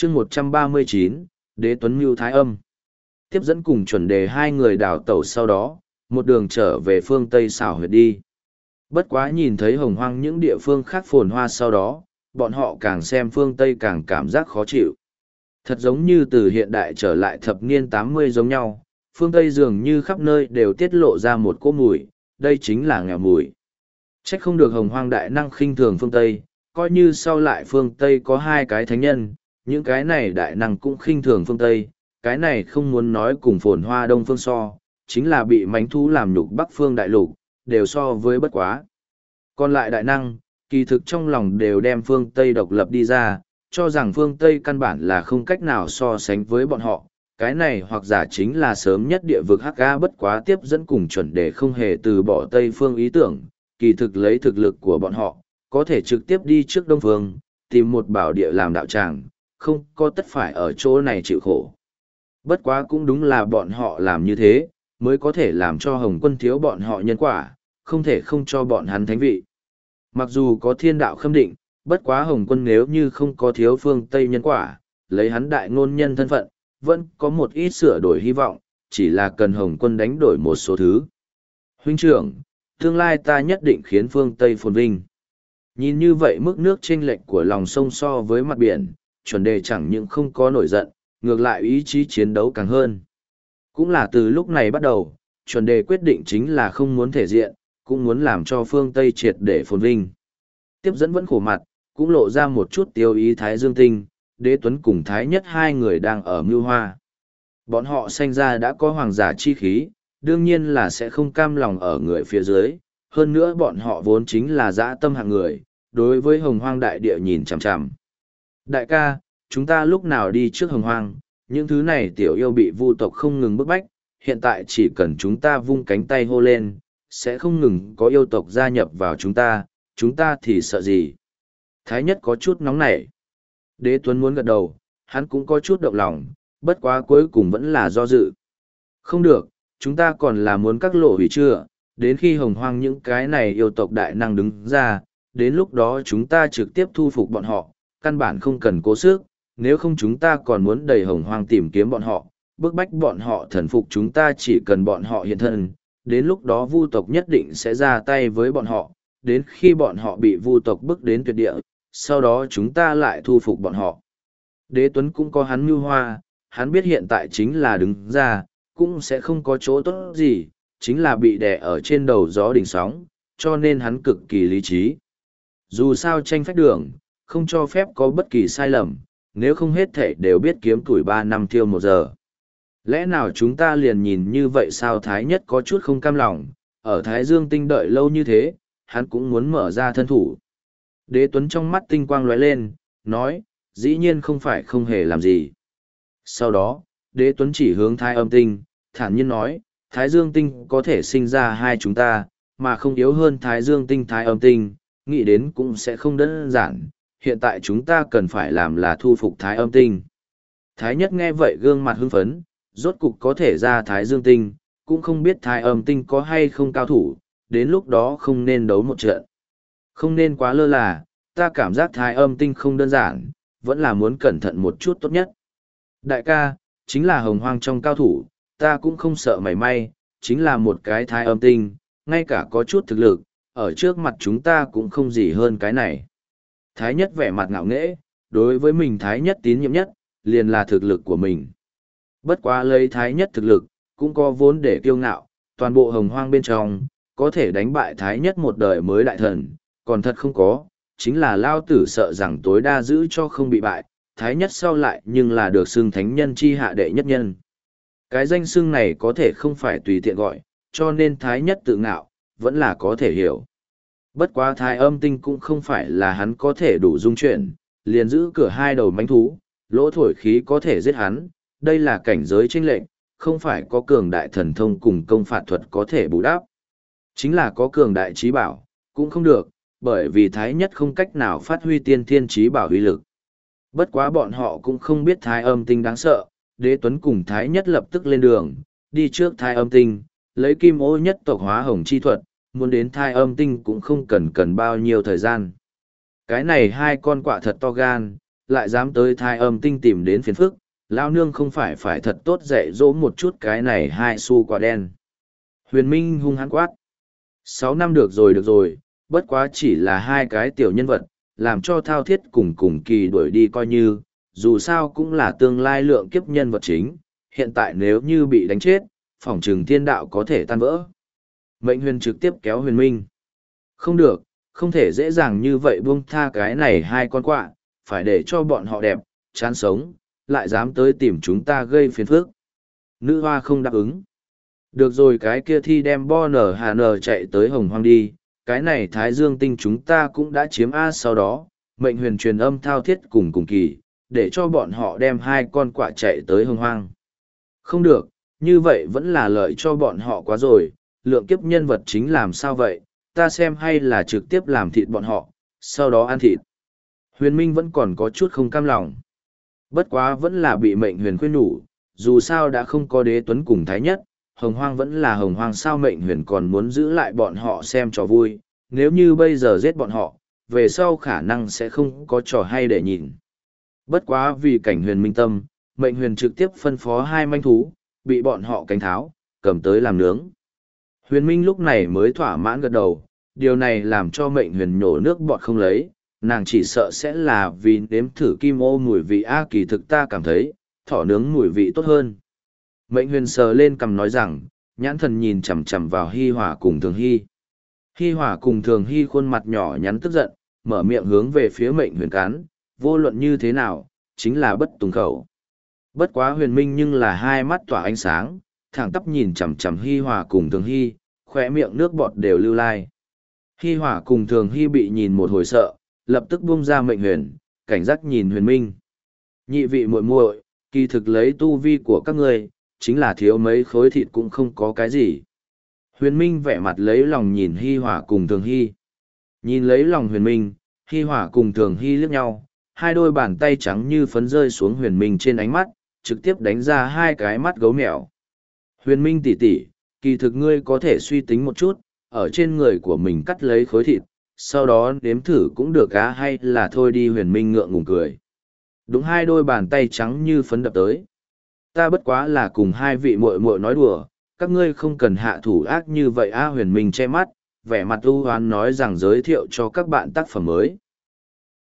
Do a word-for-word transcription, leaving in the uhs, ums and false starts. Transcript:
chương một trăm ba mươi chín, Đế Tuấn Mưu Thái Âm. Tiếp dẫn cùng chuẩn đề hai người đào tẩu sau đó, một đường trở về phương Tây xảo huyệt đi. Bất quá nhìn thấy hồng hoang những địa phương khác phồn hoa sau đó, bọn họ càng xem phương Tây càng cảm giác khó chịu. Thật giống như từ hiện đại trở lại thập niên tám mươi giống nhau, phương Tây dường như khắp nơi đều tiết lộ ra một cỗ mùi, đây chính là nghèo mùi. Trách không được hồng hoang đại năng khinh thường phương Tây, coi như sau lại phương Tây có hai cái thánh nhân, những cái này đại năng cũng khinh thường phương Tây, cái này không muốn nói cùng phồn hoa đông phương so, chính là bị mánh thú làm nhục bắc phương đại lục, đều so với bất quá. Còn lại đại năng, kỳ thực trong lòng đều đem phương Tây độc lập đi ra, cho rằng phương Tây căn bản là không cách nào so sánh với bọn họ. Cái này hoặc giả chính là sớm nhất địa vực Hắc Ga bất quá tiếp dẫn cùng chuẩn đề không hề từ bỏ Tây phương ý tưởng, kỳ thực lấy thực lực của bọn họ, có thể trực tiếp đi trước Đông phương, tìm một bảo địa làm đạo tràng, không có tất phải ở chỗ này chịu khổ. Bất quá cũng đúng là bọn họ làm như thế, mới có thể làm cho Hồng Quân thiếu bọn họ nhân quả, không thể không cho bọn hắn thánh vị. Mặc dù có thiên đạo khâm định, bất quá Hồng Quân nếu như không có thiếu phương Tây nhân quả, lấy hắn đại ngôn nhân thân phận, vẫn có một ít sửa đổi hy vọng, chỉ là cần Hồng Quân đánh đổi một số thứ. Huynh trưởng, tương lai ta nhất định khiến phương Tây phồn vinh. Nhìn như vậy mức nước chênh lệch của lòng sông so với mặt biển, chuẩn đề chẳng những không có nổi giận, ngược lại ý chí chiến đấu càng hơn. Cũng là từ lúc này bắt đầu, chuẩn đề quyết định chính là không muốn thể diện, cũng muốn làm cho phương Tây triệt để phồn vinh. Tiếp dẫn vẫn khổ mặt, cũng lộ ra một chút tiêu ý Thái Dương Tinh, Đế Tuấn cùng Thái Nhất hai người đang ở mưu hoa. Bọn họ sanh ra đã có hoàng giả chi khí, đương nhiên là sẽ không cam lòng ở người phía dưới, hơn nữa bọn họ vốn chính là dã tâm hạng người, đối với hồng hoang đại địa nhìn chằm chằm. Đại ca, chúng ta lúc nào đi trước hồng hoang, những thứ này tiểu yêu bị vu tộc không ngừng bức bách, hiện tại chỉ cần chúng ta vung cánh tay hô lên, sẽ không ngừng có yêu tộc gia nhập vào chúng ta, chúng ta thì sợ gì. Thái Nhất có chút nóng nảy. Đế Tuấn muốn gật đầu, hắn cũng có chút động lòng, bất quá cuối cùng vẫn là do dự. Không được, chúng ta còn là muốn các lộ hủy chưa, đến khi hồng hoang những cái này yêu tộc đại năng đứng ra, đến lúc đó chúng ta trực tiếp thu phục bọn họ, căn bản không cần cố sức, nếu không chúng ta còn muốn đầy hồng hoang tìm kiếm bọn họ, bức bách bọn họ thần phục chúng ta chỉ cần bọn họ hiện thân, đến lúc đó vu tộc nhất định sẽ ra tay với bọn họ, đến khi bọn họ bị vu tộc bức đến tuyệt địa, sau đó chúng ta lại thu phục bọn họ. Đế Tuấn cũng có hắn mưu hoa, hắn biết hiện tại chính là đứng ra, cũng sẽ không có chỗ tốt gì, chính là bị đè ở trên đầu gió đỉnh sóng, cho nên hắn cực kỳ lý trí. Dù sao tranh phách đường, không cho phép có bất kỳ sai lầm, nếu không hết thể đều biết kiếm tuổi ba năm tiêu một giờ. Lẽ nào chúng ta liền nhìn như vậy sao? Thái Nhất có chút không cam lòng, ở Thái Dương Tinh đợi lâu như thế, hắn cũng muốn mở ra thân thủ. Đế Tuấn trong mắt tinh quang lóe lên, nói, dĩ nhiên không phải không hề làm gì. Sau đó, Đế Tuấn chỉ hướng Thái Âm Tinh, thản nhiên nói, Thái Dương Tinh có thể sinh ra hai chúng ta, mà không yếu hơn Thái Dương Tinh Thái Âm Tinh, nghĩ đến cũng sẽ không đơn giản, hiện tại chúng ta cần phải làm là thu phục Thái Âm Tinh. Thái Nhất nghe vậy gương mặt hưng phấn, rốt cục có thể ra Thái Dương Tinh, cũng không biết Thái Âm Tinh có hay không cao thủ, đến lúc đó không nên đấu một trận. Không nên quá lơ là, ta cảm giác Thái Âm Tinh không đơn giản, vẫn là muốn cẩn thận một chút tốt nhất. Đại ca, chính là hồng hoang trong cao thủ, ta cũng không sợ mảy may, chính là một cái Thái Âm Tinh, ngay cả có chút thực lực, ở trước mặt chúng ta cũng không gì hơn cái này. Thái Nhất vẻ mặt ngạo nghễ, đối với mình Thái Nhất tín nhiệm nhất, liền là thực lực của mình. Bất quá lấy Thái Nhất thực lực, cũng có vốn để kiêu ngạo, toàn bộ hồng hoang bên trong, có thể đánh bại Thái Nhất một đời mới đại thần, còn thật không có, chính là lao tử sợ rằng tối đa giữ cho không bị bại, Thái Nhất sau lại nhưng là được xưng thánh nhân chi hạ đệ nhất nhân. Cái danh xưng này có thể không phải tùy tiện gọi, cho nên Thái Nhất tự ngạo, vẫn là có thể hiểu. Bất quá Thái Âm Tinh cũng không phải là hắn có thể đủ dung chuyển, liền giữ cửa hai đầu mánh thú, lỗ thổi khí có thể giết hắn, đây là cảnh giới chênh lệch, không phải có cường đại thần thông cùng công phạt thuật có thể bù đắp. Chính là có cường đại trí bảo, cũng không được, bởi vì Thái Nhất không cách nào phát huy tiên thiên trí bảo uy lực. Bất quá bọn họ cũng không biết Thái Âm Tinh đáng sợ, Đế Tuấn cùng Thái Nhất lập tức lên đường, đi trước Thái Âm Tinh, lấy kim ô nhất tộc hóa hồng chi thuật, muốn đến Thái Âm Tinh cũng không cần cần bao nhiêu thời gian. Cái này hai con quạ thật to gan, lại dám tới thai âm tinh tìm đến phiền phức, lao nương không phải phải thật tốt dạy dỗ một chút cái này hai xu quả đen. Huyền Minh hung hăng quát. Sáu năm được rồi được rồi, bất quá chỉ là hai cái tiểu nhân vật, làm cho thao thiết cùng cùng kỳ đuổi đi coi như, dù sao cũng là tương lai lượng kiếp nhân vật chính, hiện tại nếu như bị đánh chết, phỏng trừng thiên đạo có thể tan vỡ. Mệnh huyền trực tiếp kéo huyền minh. Không được, không thể dễ dàng như vậy buông tha cái này hai con quạ, phải để cho bọn họ đẹp, chán sống, lại dám tới tìm chúng ta gây phiền phức. Nữ hoa không đáp ứng. Được rồi, cái kia thi đem bo nở hà nở chạy tới hồng hoang đi, cái này thái dương tinh chúng ta cũng đã chiếm A. Sau đó mệnh huyền truyền âm thao thiết cùng cùng kỳ, để cho bọn họ đem hai con quạ chạy tới hồng hoang. Không được, như vậy vẫn là lợi cho bọn họ quá rồi, lượng kiếp nhân vật chính làm sao vậy, ta xem hay là trực tiếp làm thịt bọn họ, sau đó ăn thịt. Huyền Minh vẫn còn có chút không cam lòng. Bất quá vẫn là bị mệnh huyền khuyên nhủ, dù sao đã không có đế tuấn cùng thái nhất, hồng hoang vẫn là hồng hoang, sao mệnh huyền còn muốn giữ lại bọn họ xem trò vui, nếu như bây giờ giết bọn họ, về sau khả năng sẽ không có trò hay để nhìn. Bất quá vì cảnh huyền minh tâm, mệnh huyền trực tiếp phân phó hai manh thú, bị bọn họ cánh tháo, cầm tới làm nướng. Huyền minh lúc này mới thỏa mãn gật đầu, điều này làm cho mệnh huyền nhổ nước bọt không lấy, nàng chỉ sợ sẽ là vì nếm thử kim ô mùi vị a, kỳ thực ta cảm thấy, thỏ nướng mùi vị tốt hơn. Mệnh huyền sờ lên cằm nói rằng, nhãn thần nhìn chằm chằm vào Hi Hỏa cùng Thường Hy. Hi Hỏa cùng Thường Hy khuôn mặt nhỏ nhắn tức giận, mở miệng hướng về phía mệnh huyền cán, vô luận như thế nào, chính là bất tùng khẩu. Bất quá huyền minh nhưng là hai mắt tỏa ánh sáng, thẳng tắp nhìn chằm chằm Hi Hỏa cùng Thường Hy, khỏe miệng nước bọt đều lưu lai. Hi Hỏa cùng Thường Hy bị nhìn một hồi sợ, lập tức buông ra mệnh huyền, cảnh giác nhìn huyền minh. Nhị vị muội muội, kỳ thực lấy tu vi của các ngươi, chính là thiếu mấy khối thịt cũng không có cái gì. Huyền minh vẻ mặt lấy lòng nhìn Hi Hỏa cùng Thường Hy. Nhìn lấy lòng huyền minh, Hi Hỏa cùng Thường Hy liếc nhau, hai đôi bàn tay trắng như phấn rơi xuống huyền minh trên ánh mắt, trực tiếp đánh ra hai cái mắt gấu mèo. Huyền minh tỷ tỷ, kỳ thực ngươi có thể suy tính một chút, ở trên người của mình cắt lấy khối thịt, sau đó nếm thử cũng được á, hay là thôi đi. Huyền minh ngượng ngùng cười. Đúng, hai đôi bàn tay trắng như phấn đập tới. Ta bất quá là cùng hai vị muội muội nói đùa, các ngươi không cần hạ thủ ác như vậy a. Huyền minh che mắt, vẻ mặt u hoán nói rằng giới thiệu cho các bạn tác phẩm mới.